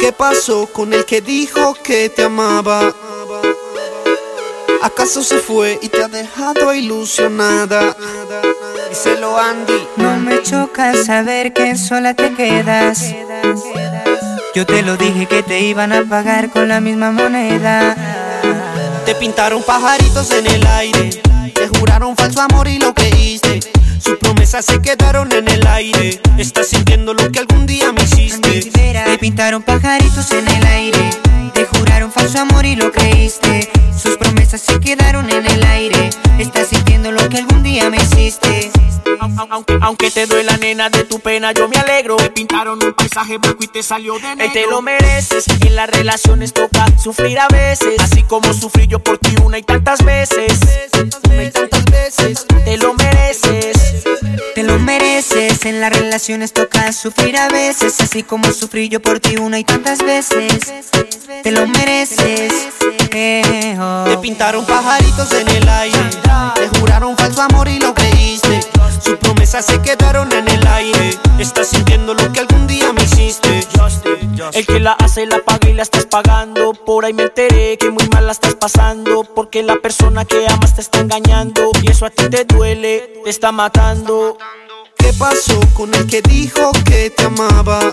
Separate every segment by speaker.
Speaker 1: ¿Qué pasó con el que dijo que te amaba? ¿Acaso se fue y te ha dejado ilusionada? Díselo, Andy.
Speaker 2: No me choca saber que sola te quedas. Yo te lo dije que te iban a pagar con la misma moneda.
Speaker 1: Te pintaron pajaritos en el aire, te juraron falso amor y lo creíste. Sus promesas se quedaron en el aire. Estás sintiendo lo que algún día me hiciste.
Speaker 2: Te pintaron pajaritos en el aire, te juraron falso amor y lo creíste. Sus promesas se quedaron en el aire. Estás sintiendo lo que algún día me hiciste.
Speaker 3: Aunque te duela, nena, de tu pena yo me alegro. Te pintaron un paisaje blanco y te salió de negro. Y te lo mereces, en las relaciones toca sufrir a veces, así como sufrí yo por ti una y tantas veces. Te lo mereces.
Speaker 2: Te lo mereces, en las relaciones toca sufrir a veces, así como sufrí yo por ti una y tantas veces. Te lo mereces.
Speaker 1: Te pintaron pajaritos en el aire, te juraron falso amor y lo creíste. Sus promesas se quedaron en el aire. Estás sintiendo lo que algún día me hiciste.
Speaker 3: El que la hace la paga y la estás pagando. Por ahí me enteré que muy mal la estás pasando, porque la persona que amas te está engañando y eso a ti te duele, te está matando.
Speaker 1: ¿Qué pasó con el que dijo que te amaba?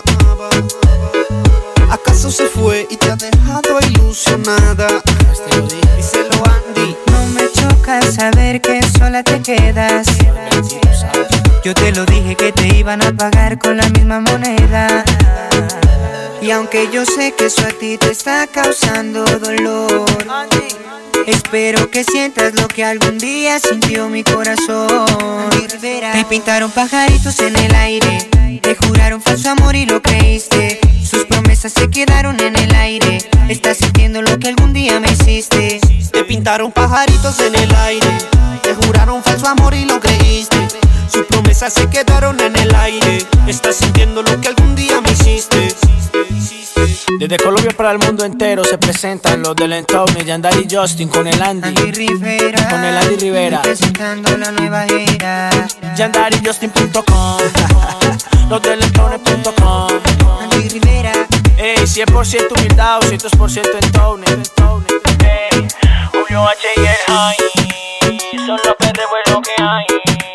Speaker 1: ¿Acaso se fue y te ha dejado ilusionada? Díselo, Andy.
Speaker 2: No me choca saber que sola te quedas. Yo te lo dije que te iban a pagar con la misma moneda. Y aunque yo sé que eso a ti te está causando dolor, espero que sientas lo que algún día sintió mi corazón. Te pintaron pajaritos en el aire, te juraron falso amor y lo creíste. Sus promesas se quedaron en el aire. Estás sintiendo lo que algún día me hiciste.
Speaker 1: Te pintaron pajaritos en el aire, te juraron falso amor y lo creíste. Sus promesas se quedaron en el aire. Estás sintiendo lo que algún día me hiciste.
Speaker 3: Desde Colombia para el mundo entero se presentan los del Entoune, Yandari y Justin con el Andy
Speaker 2: Rivera,
Speaker 3: con el Andy Rivera,
Speaker 2: presentando la nueva era.
Speaker 3: YandariJustin.com, los del Entoune.com.
Speaker 2: Andy Rivera,
Speaker 3: 100% humildad, 200% Entoune. Julio H y el High son los que de bueno que hay.